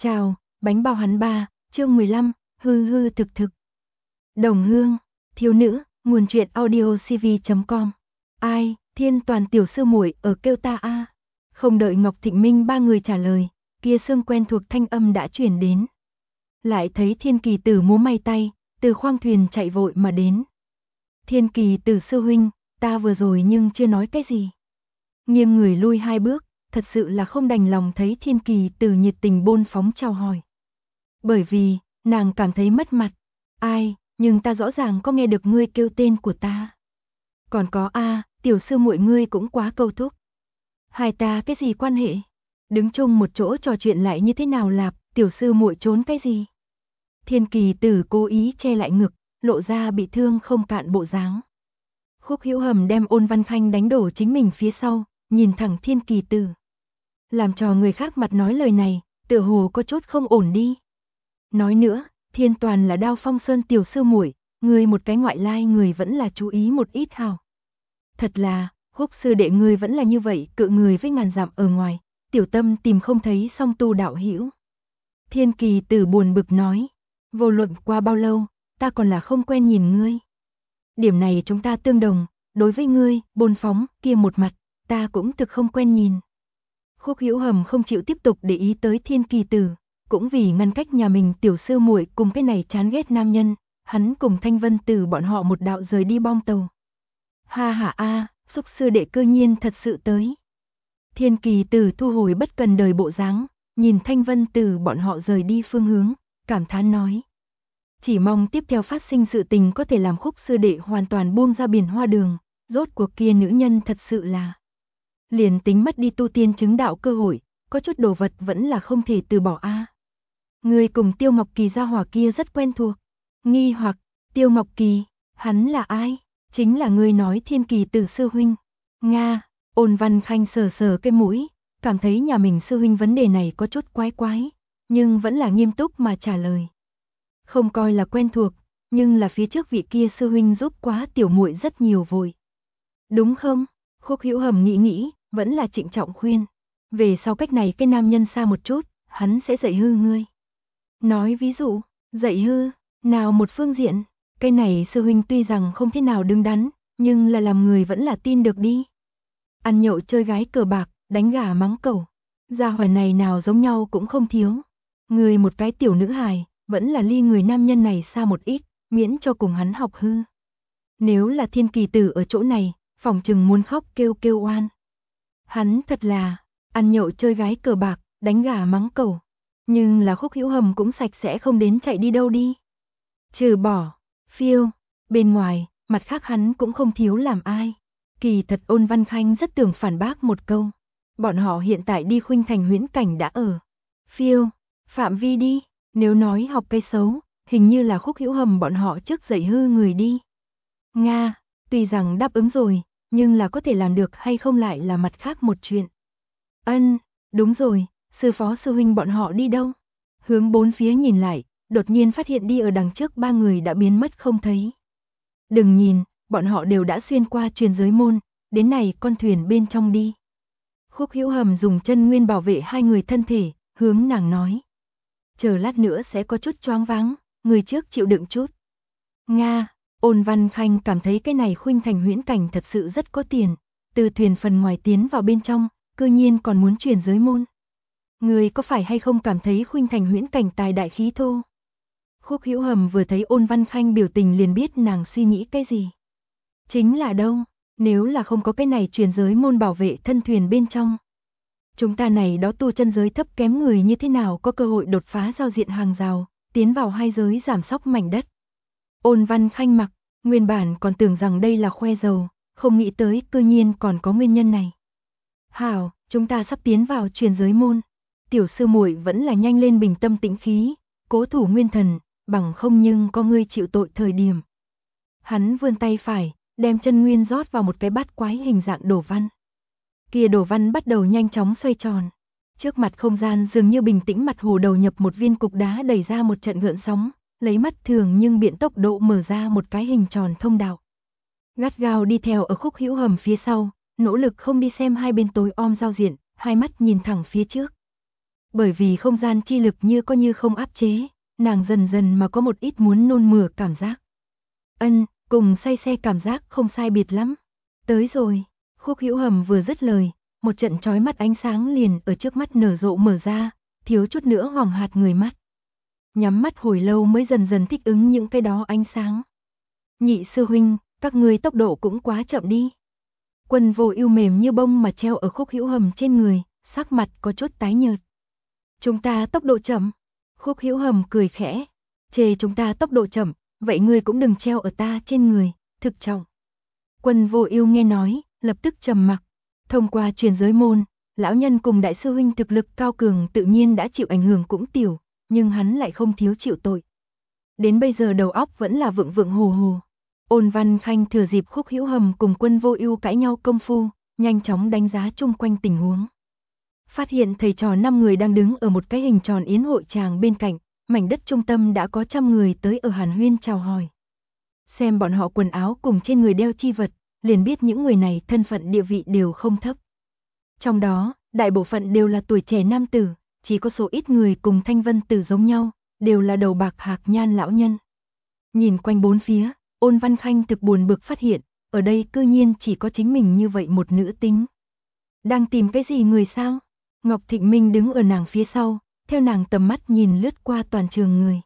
Chào, bánh bao hắn ba, chương 15, hư hư thực thực. Đồng hương, thiếu nữ, nguồn truyện audio cv.com. Ai, Thiên Toàn tiểu sư muội ở kêu ta a. Không đợi Ngọc Thịnh Minh ba người trả lời, kia xương quen thuộc thanh âm đã truyền đến. Lại thấy Thiên Kỳ Tử múa may tay, từ khoang thuyền chạy vội mà đến. Thiên Kỳ Tử sư huynh, ta vừa rồi nhưng chưa nói cái gì. Nghiêng người lui hai bước, thật sự là không đành lòng thấy Thiên Kỳ Tử nhiệt tình bôn phóng chào hỏi. Bởi vì, nàng cảm thấy mất mặt. Ai, nhưng ta rõ ràng có nghe được ngươi kêu tên của ta. Còn có tiểu sư muội ngươi cũng quá câu thúc. Hai ta cái gì quan hệ? Đứng chung một chỗ trò chuyện lại như thế nào lạp, tiểu sư muội trốn cái gì? Thiên Kỳ Tử cố ý che lại ngực, lộ ra bị thương không cạn bộ dáng. Khúc Hữu Hầm đem Ôn Văn Khanh đánh đổ chính mình phía sau, nhìn thẳng Thiên Kỳ Tử. Làm cho người khác mặt nói lời này, tựa hồ có chút không ổn đi. Nói nữa, Thiên Toàn là Đao Phong Sơn tiểu sư muội, người một cái ngoại lai người vẫn là chú ý một ít hào. Thật là, Húc sư đệ người vẫn là như vậy, cự người với ngàn dặm ở ngoài, tiểu tâm tìm không thấy song tu đạo hữu. Thiên Kỳ Tử buồn bực nói, vô luận qua bao lâu, ta còn là không quen nhìn ngươi. Điểm này chúng ta tương đồng, đối với ngươi, bôn phóng, kia một mặt, ta cũng thực không quen nhìn. Khúc Hữu Hầm không chịu tiếp tục để ý tới Thiên Kỳ Tử, cũng vì ngăn cách nhà mình tiểu sư muội cùng cái này chán ghét nam nhân, hắn cùng Thanh Vân Tử bọn họ một đạo rời đi bong tàu. Ha ha Xúc sư đệ cơ nhiên thật sự tới. Thiên Kỳ Tử thu hồi bất cần đời bộ dáng, nhìn Thanh Vân Tử bọn họ rời đi phương hướng, cảm thán nói. Chỉ mong tiếp theo phát sinh sự tình có thể làm Khúc sư đệ hoàn toàn buông ra biển hoa đường, rốt cuộc kia nữ nhân thật sự là. Liền tính mất đi tu tiên chứng đạo cơ hội, có chút đồ vật vẫn là không thể từ bỏ Người cùng Tiêu Ngọc Kỳ gia hỏa kia rất quen thuộc. Nghi hoặc, Tiêu Ngọc Kỳ, hắn là ai? Chính là người nói Thiên Kỳ Tử sư huynh. Nga, Ôn Văn Khanh sờ sờ cái mũi, cảm thấy nhà mình sư huynh vấn đề này có chút quái quái, nhưng vẫn là nghiêm túc mà trả lời. Không coi là quen thuộc, nhưng là phía trước vị kia sư huynh giúp quá tiểu muội rất nhiều vội. Đúng không? Khúc Hữu Hầm nghĩ, vẫn là trịnh trọng khuyên. Về sau cách này cái nam nhân xa một chút, hắn sẽ dạy hư ngươi. Nói ví dụ, dạy hư, nào một phương diện, cái này sư huynh tuy rằng không thế nào đứng đắn, nhưng là làm người vẫn là tin được đi. Ăn nhậu chơi gái cờ bạc, đánh gà mắng cẩu, gia hỏa này nào giống nhau cũng không thiếu. Người một cái tiểu nữ hài, vẫn là ly người nam nhân này xa một ít, miễn cho cùng hắn học hư. Nếu là Thiên Kỳ Tử ở chỗ này, phòng chừng muốn khóc kêu oan. Hắn thật là, ăn nhậu chơi gái cờ bạc, đánh gà mắng cẩu. Nhưng là Khúc Hữu Hầm cũng sạch sẽ không đến chạy đi đâu đi. Trừ bỏ, phiêu, bên ngoài, mặt khác hắn cũng không thiếu làm ai. Kỳ thật Ôn Văn Khanh rất tưởng phản bác một câu. Bọn họ hiện tại đi Khuynh Thành huyễn cảnh đã ở. Phiêu, phạm vi đi, nếu nói học cây xấu, hình như là Khúc Hữu Hầm bọn họ trước dạy hư người đi. Nga, tuy rằng đáp ứng rồi, nhưng là có thể làm được hay không lại là mặt khác một chuyện. Đúng rồi, sư phó sư huynh bọn họ đi đâu? Hướng bốn phía nhìn lại, đột nhiên phát hiện đi ở đằng trước ba người đã biến mất không thấy. Đừng nhìn, bọn họ đều đã xuyên qua truyền giới môn, đến này con thuyền bên trong đi. Khúc Hữu Hầm dùng chân nguyên bảo vệ hai người thân thể, hướng nàng nói. Chờ lát nữa sẽ có chút choáng váng, người trước chịu đựng chút. Nga, Ôn Văn Khanh cảm thấy cái này Khuynh Thành huyễn cảnh thật sự rất có tiền, từ thuyền phần ngoài tiến vào bên trong, cư nhiên còn muốn truyền giới môn. Người có phải hay không cảm thấy Khuynh Thành huyễn cảnh tài đại khí thô? Khúc Hữu Hầm vừa thấy Ôn Văn Khanh biểu tình liền biết nàng suy nghĩ cái gì. Chính là đâu, nếu là không có cái này truyền giới môn bảo vệ thân thuyền bên trong. Chúng ta này đó tu chân giới thấp kém người như thế nào có cơ hội đột phá giao diện hàng rào, tiến vào hai giới giảm sóc mảnh đất. Ôn Văn Khanh mặc, nguyên bản còn tưởng rằng đây là khoe dầu, không nghĩ tới cư nhiên còn có nguyên nhân này. Hảo, chúng ta sắp tiến vào truyền giới môn. Tiểu sư muội vẫn là nhanh lên bình tâm tĩnh khí, cố thủ nguyên thần, bằng không nhưng có ngươi chịu tội thời điểm. Hắn vươn tay phải, đem chân nguyên rót vào một cái bát quái hình dạng đồ văn. Kia đồ văn bắt đầu nhanh chóng xoay tròn. Trước mặt không gian dường như bình tĩnh, mặt hồ đầu nhập một viên cục đá đẩy ra một trận gợn sóng, lấy mắt thường nhưng biện tốc độ mở ra một cái hình tròn thông đạo. Gắt gao đi theo ở Khúc Hữu Hầm phía sau, nỗ lực không đi xem hai bên tối om giao diện, hai mắt nhìn thẳng phía trước. Bởi vì không gian chi lực như có như không áp chế, nàng dần dần mà có một ít muốn nôn mửa cảm giác. Cùng say xe cảm giác không sai biệt lắm. Tới rồi, Khúc Hữu Hầm vừa dứt lời, một trận chói mắt ánh sáng liền ở trước mắt nở rộ mở ra, thiếu chút nữa hoảng hạt người mắt. Nhắm mắt hồi lâu mới dần dần thích ứng những cái đó ánh sáng. Nhị sư huynh, các ngươi tốc độ cũng quá chậm đi. Quân Vô Ưu mềm như bông mà treo ở Khúc Hữu Hầm trên người, sắc mặt có chút tái nhợt. Chúng ta tốc độ chậm. Khúc Hữu Hầm cười khẽ, chê chúng ta tốc độ chậm, vậy ngươi cũng đừng treo ở ta trên người, thực trọng. Quân Vô Ưu nghe nói, lập tức trầm mặc. Thông qua truyền giới môn, lão nhân cùng đại sư huynh thực lực cao cường tự nhiên đã chịu ảnh hưởng cũng tiểu, nhưng hắn lại không thiếu chịu tội. Đến bây giờ đầu óc vẫn là vượng vượng hồ hồ. Ôn Văn Khanh thừa dịp Khúc Hữu Hầm cùng Quân Vô Ưu cãi nhau công phu, nhanh chóng đánh giá chung quanh tình huống. Phát hiện thầy trò 5 người đang đứng ở một cái hình tròn yến hội tràng bên cạnh, mảnh đất trung tâm đã có trăm người tới ở hàn huyên chào hỏi. Xem bọn họ quần áo cùng trên người đeo chi vật, liền biết những người này thân phận địa vị đều không thấp. Trong đó, đại bộ phận đều là tuổi trẻ nam tử, chỉ có số ít người cùng Thanh Vân Tử giống nhau, đều là đầu bạc hạc nhan lão nhân. Nhìn quanh bốn phía, Ôn Văn Khanh thực buồn bực phát hiện, ở đây cư nhiên chỉ có chính mình như vậy một nữ tính. Đang tìm cái gì người sao? Ngọc Thịnh Minh đứng ở nàng phía sau, theo nàng tầm mắt nhìn lướt qua toàn trường người.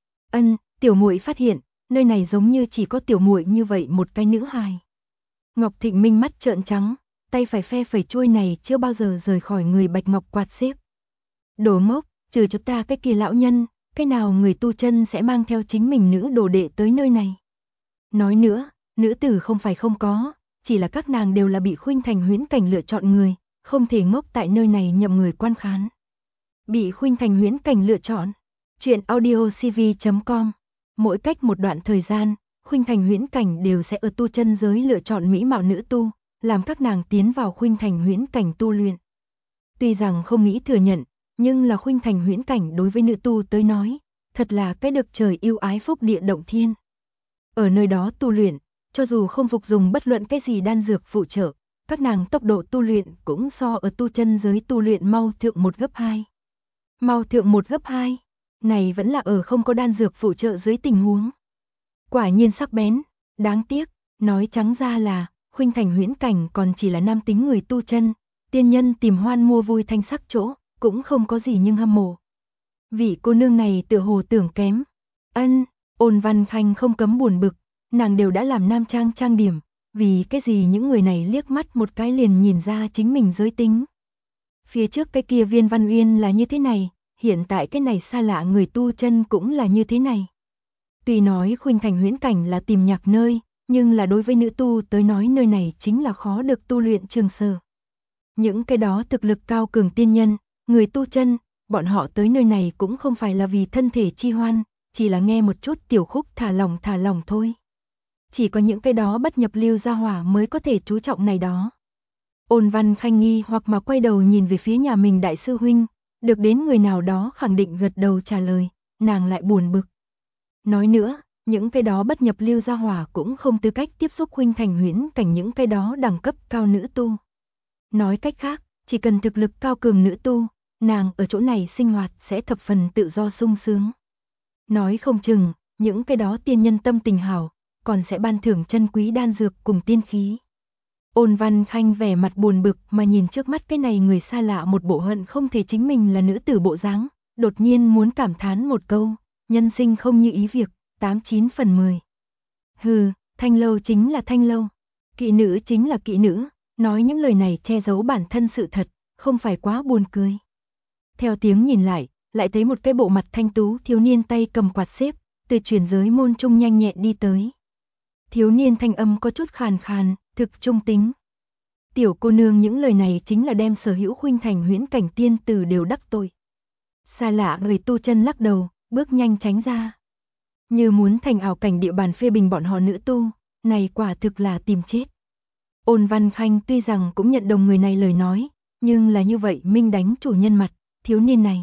Tiểu muội phát hiện, nơi này giống như chỉ có tiểu muội như vậy một cái nữ hài. Ngọc Thịnh Minh mắt trợn trắng, tay phải phe phẩy chuôi này chưa bao giờ rời khỏi người bạch ngọc quạt xếp. Đồ ngốc, trừ cho ta cái kia lão nhân, cái nào người tu chân sẽ mang theo chính mình nữ đồ đệ tới nơi này. Nói nữa, nữ tử không phải không có, chỉ là các nàng đều là bị Khuynh Thành Huyễn Cảnh lựa chọn người, không thể ngốc tại nơi này nhậm người quan khán. Bị Khuynh Thành Huyễn Cảnh lựa chọn. Truyện audiocv.com. Mỗi cách một đoạn thời gian, Khuynh Thành Huyễn Cảnh đều sẽ ở tu chân giới lựa chọn mỹ mạo nữ tu, làm các nàng tiến vào Khuynh Thành Huyễn Cảnh tu luyện. Tuy rằng không nghĩ thừa nhận, nhưng là Khuynh Thành Huyễn Cảnh đối với nữ tu tới nói, thật là cái được trời yêu ái phúc địa động thiên. Ở nơi đó tu luyện, cho dù không phục dùng bất luận cái gì đan dược phụ trợ, các nàng tốc độ tu luyện cũng so ở tu chân giới tu luyện mau thượng 1 gấp 2. Mau thượng 1 gấp 2, này vẫn là ở không có đan dược phụ trợ dưới tình huống. Quả nhiên sắc bén, đáng tiếc, nói trắng ra là, Khuynh Thành Huyễn Cảnh còn chỉ là nam tính người tu chân, tiên nhân tìm hoan mua vui thanh sắc chỗ, cũng không có gì nhưng hâm mộ. Vị cô nương này tựa hồ tưởng kém. Ôn Văn Khanh không cấm buồn bực, nàng đều đã làm nam trang trang điểm, vì cái gì những người này liếc mắt một cái liền nhìn ra chính mình giới tính. Phía trước cái kia Viên Văn Uyên là như thế này, hiện tại cái này xa lạ người tu chân cũng là như thế này. Tuy nói Khuynh Thành Huyễn Cảnh là tìm nhạc nơi, nhưng là đối với nữ tu tới nói nơi này chính là khó được tu luyện trường sở. Những cái đó thực lực cao cường tiên nhân, người tu chân, bọn họ tới nơi này cũng không phải là vì thân thể chi hoan, chỉ là nghe một chút tiểu khúc thả lỏng thôi. Chỉ có những cái đó bất nhập lưu gia hỏa mới có thể chú trọng này đó. Ôn Văn Khanh nghi hoặc mà quay đầu nhìn về phía nhà mình đại sư huynh, được đến người nào đó khẳng định gật đầu trả lời, nàng lại buồn bực. Nói nữa, những cái đó bất nhập lưu gia hỏa cũng không tư cách tiếp xúc Khuynh Thành Huyễn Cảnh những cái đó đẳng cấp cao nữ tu. Nói cách khác, chỉ cần thực lực cao cường nữ tu, nàng ở chỗ này sinh hoạt sẽ thập phần tự do sung sướng. Nói không chừng, những cái đó tiên nhân tâm tình hảo, còn sẽ ban thưởng chân quý đan dược cùng tiên khí. Ôn Văn Khanh vẻ mặt buồn bực mà nhìn trước mắt cái này người xa lạ một bộ hận không thể chính mình là nữ tử bộ dáng, đột nhiên muốn cảm thán một câu, nhân sinh không như ý việc, 89 phần 10. Hừ, thanh lâu chính là thanh lâu, kỵ nữ chính là kỵ nữ, nói những lời này che giấu bản thân sự thật, không phải quá buồn cười. Theo tiếng nhìn lại thấy một cái bộ mặt thanh tú thiếu niên tay cầm quạt xếp, từ chuyển giới môn trung nhanh nhẹn đi tới. Thiếu niên thanh âm có chút khàn khàn, thực trung tính. Tiểu cô nương những lời này chính là đem sở hữu Khuynh Thành Huyễn Cảnh tiên tử đều đắc tội. Xa lạ người tu chân lắc đầu, bước nhanh tránh ra. Như muốn thành ảo cảnh địa bàn phê bình bọn họ nữ tu, này quả thực là tìm chết. Ôn Văn Khanh tuy rằng cũng nhận đồng người này lời nói, nhưng là như vậy minh đánh chủ nhân mặt, thiếu niên này.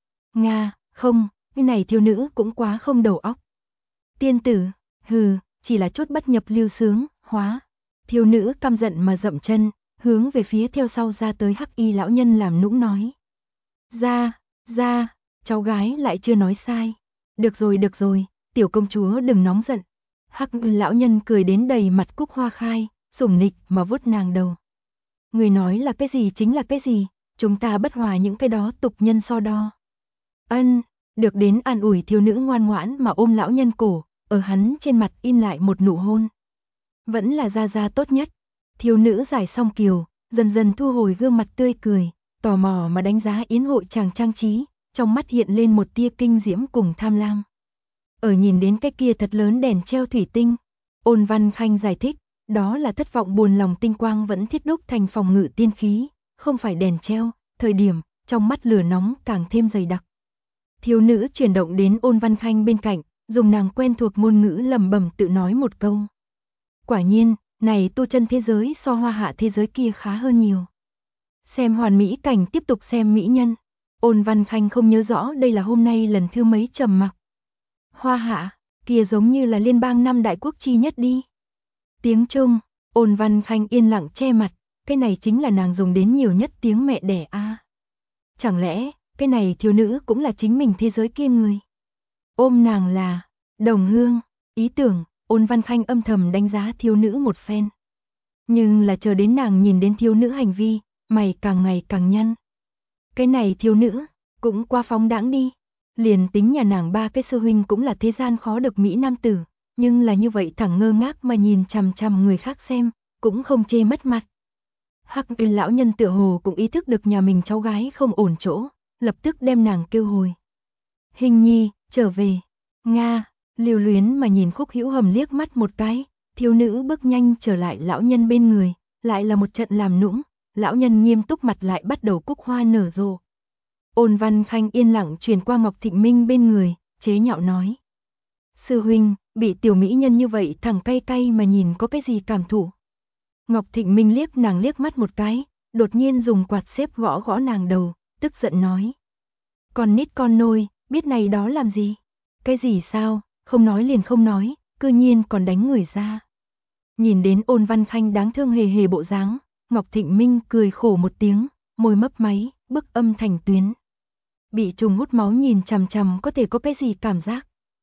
Nga, không, cái này thiếu nữ cũng quá không đầu óc. Tiên tử, hừ, chỉ là chút bất nhập lưu sướng, hóa. Thiếu nữ căm giận mà dậm chân, hướng về phía theo sau ra tới hắc y lão nhân làm nũng nói. Ra, ra, cháu gái lại chưa nói sai. Được rồi, tiểu công chúa đừng nóng giận. Hắc lão nhân cười đến đầy mặt cúc hoa khai, sủng nịch mà vuốt nàng đầu. Người nói là cái gì chính là cái gì, chúng ta bất hòa những cái đó tục nhân so đo. Ân, được đến an ủi thiếu nữ ngoan ngoãn mà ôm lão nhân cổ, ở hắn trên mặt in lại một nụ hôn. Vẫn là gia gia tốt nhất. Thiếu nữ giải xong kiều, dần dần thu hồi gương mặt tươi cười, tò mò mà đánh giá yến hội chàng trang trí, trong mắt hiện lên một tia kinh diễm cùng tham lam. Ở nhìn đến cái kia thật lớn đèn treo thủy tinh, Ôn Văn Khanh giải thích, đó là thất vọng buồn lòng tinh quang vẫn thiết đúc thành phòng ngự tiên khí, không phải đèn treo, thời điểm, trong mắt lửa nóng càng thêm dày đặc. Thiếu nữ chuyển động đến Ôn Văn Khanh bên cạnh, dùng nàng quen thuộc ngôn ngữ lẩm bẩm tự nói một câu. Quả nhiên, này tu chân thế giới so hoa hạ thế giới kia khá hơn nhiều. Xem hoàn mỹ cảnh tiếp tục xem mỹ nhân. Ôn Văn Khanh không nhớ rõ đây là hôm nay lần thứ mấy trầm mặc. Hoa hạ, kia giống như là liên bang năm đại quốc chi nhất đi. Tiếng Trung, Ôn Văn Khanh yên lặng che mặt, cái này chính là nàng dùng đến nhiều nhất tiếng mẹ đẻ a. Chẳng lẽ, cái này thiếu nữ cũng là chính mình thế giới kia người? Ôm nàng là đồng hương, ý tưởng, Ôn Văn Khanh âm thầm đánh giá thiếu nữ một phen. Nhưng là chờ đến nàng nhìn đến thiếu nữ hành vi, mày càng ngày càng nhăn. Cái này thiếu nữ, cũng qua phóng đãng đi. Liền tính nhà nàng ba cái sư huynh cũng là thế gian khó được mỹ nam tử, nhưng là như vậy thẳng ngơ ngác mà nhìn chằm chằm người khác xem, cũng không chê mất mặt. Hắc lão nhân tựa hồ cũng ý thức được nhà mình cháu gái không ổn chỗ, lập tức đem nàng kêu hồi. Hình nhi, trở về. Nga, lưu luyến mà nhìn Khúc Hữu Hầm liếc mắt một cái, thiếu nữ bước nhanh trở lại lão nhân bên người, lại là một trận làm nũng, lão nhân nghiêm túc mặt lại bắt đầu cúc hoa nở rộ. Ôn Văn Khanh yên lặng truyền qua Ngọc Thịnh Minh bên người, chế nhạo nói. Sư huynh, bị tiểu mỹ nhân như vậy thẳng cay cay mà nhìn có cái gì cảm thụ. Ngọc Thịnh Minh liếc nàng liếc mắt một cái, đột nhiên dùng quạt xếp gõ gõ nàng đầu, tức giận nói. Con nít con nôi, biết này đó làm gì? Cái gì sao, không nói liền không nói, cư nhiên còn đánh người ra. Nhìn đến Ôn Văn Khanh đáng thương hề hề bộ dáng, Ngọc Thịnh Minh cười khổ một tiếng, môi mấp máy, bức âm thành tuyến. Bị trùng hút máu nhìn chằm chằm có thể có cái gì cảm giác.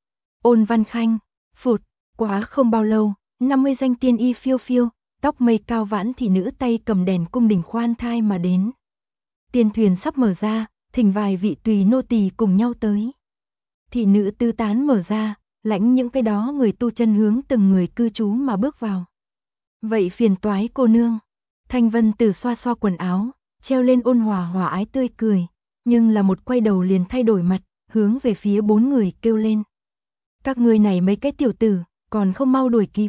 Ôn Văn Khanh, phụt, quá không bao lâu, 50 danh tiên y phiêu phiêu, tóc mây cao vãn thị nữ tay cầm đèn cung đình khoan thai mà đến. Tiên thuyền sắp mở ra, thỉnh vài vị tùy nô tỳ cùng nhau tới. Thị nữ tư tán mở ra, lãnh những cái đó người tu chân hướng từng người cư trú mà bước vào. Vậy phiền toái cô nương. Thanh Vân Tử xoa xoa quần áo, treo lên ôn hòa hòa ái tươi cười, nhưng là một quay đầu liền thay đổi mặt, hướng về phía 4 người kêu lên. Các ngươi này mấy cái tiểu tử, còn không mau đuổi kịp.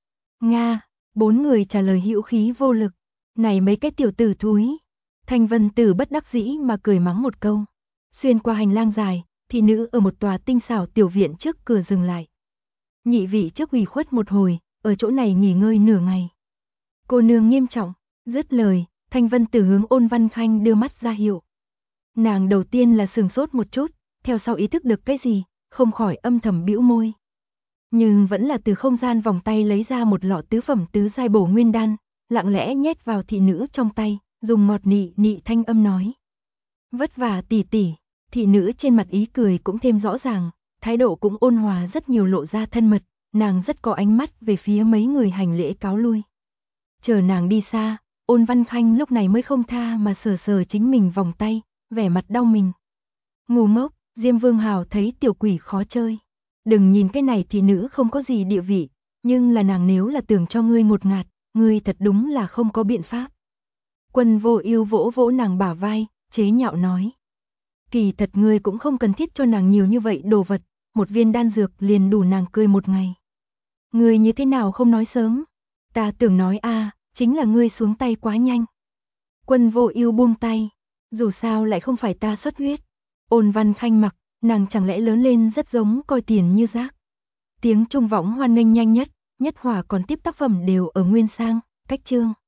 Nga, 4 người trả lời hữu khí vô lực. Này mấy cái tiểu tử thúi. Thanh Vân Tử bất đắc dĩ mà cười mắng một câu. Xuyên qua hành lang dài, thị nữ ở một tòa tinh xảo tiểu viện trước cửa dừng lại. Nhị vị trước ủy khuất một hồi, ở chỗ này nghỉ ngơi nửa ngày. Cô nương nghiêm trọng, dứt lời, Thanh Vân Tử hướng Ôn Văn Khanh đưa mắt ra hiệu. Nàng đầu tiên là sừng sốt một chút, theo sau ý thức được cái gì, không khỏi âm thầm bĩu môi. Nhưng vẫn là từ không gian vòng tay lấy ra một lọ tứ phẩm tứ giai bổ nguyên đan, lặng lẽ nhét vào thị nữ trong tay, dùng ngọt nị nị thanh âm nói. Vất vả tỷ tỷ, thị nữ trên mặt ý cười cũng thêm rõ ràng, thái độ cũng ôn hòa rất nhiều lộ ra thân mật, nàng rất có ánh mắt về phía mấy người hành lễ cáo lui. Chờ nàng đi xa, Ôn Văn Khanh lúc này mới không tha mà sờ sờ chính mình vòng tay, vẻ mặt đau mình. Ngu ngốc, Diêm Vương Hào thấy tiểu quỷ khó chơi. Đừng nhìn cái này thì nữ không có gì địa vị, nhưng là nàng nếu là tưởng cho ngươi ngột ngạt, ngươi thật đúng là không có biện pháp. Quân Vô Ưu vỗ vỗ nàng bả vai, chế nhạo nói. Kỳ thật ngươi cũng không cần thiết cho nàng nhiều như vậy đồ vật, một viên đan dược liền đủ nàng cười một ngày. Ngươi như thế nào không nói sớm? Ta tưởng nói chính là ngươi xuống tay quá nhanh. Quân Vô Ưu buông tay, dù sao lại không phải ta xuất huyết. Ôn Văn Khanh mặc, nàng chẳng lẽ lớn lên rất giống coi tiền như rác. Tiếng trung võng hoan nghênh nhanh nhất, nhất hỏa còn tiếp tác phẩm đều ở nguyên sang, cách chương.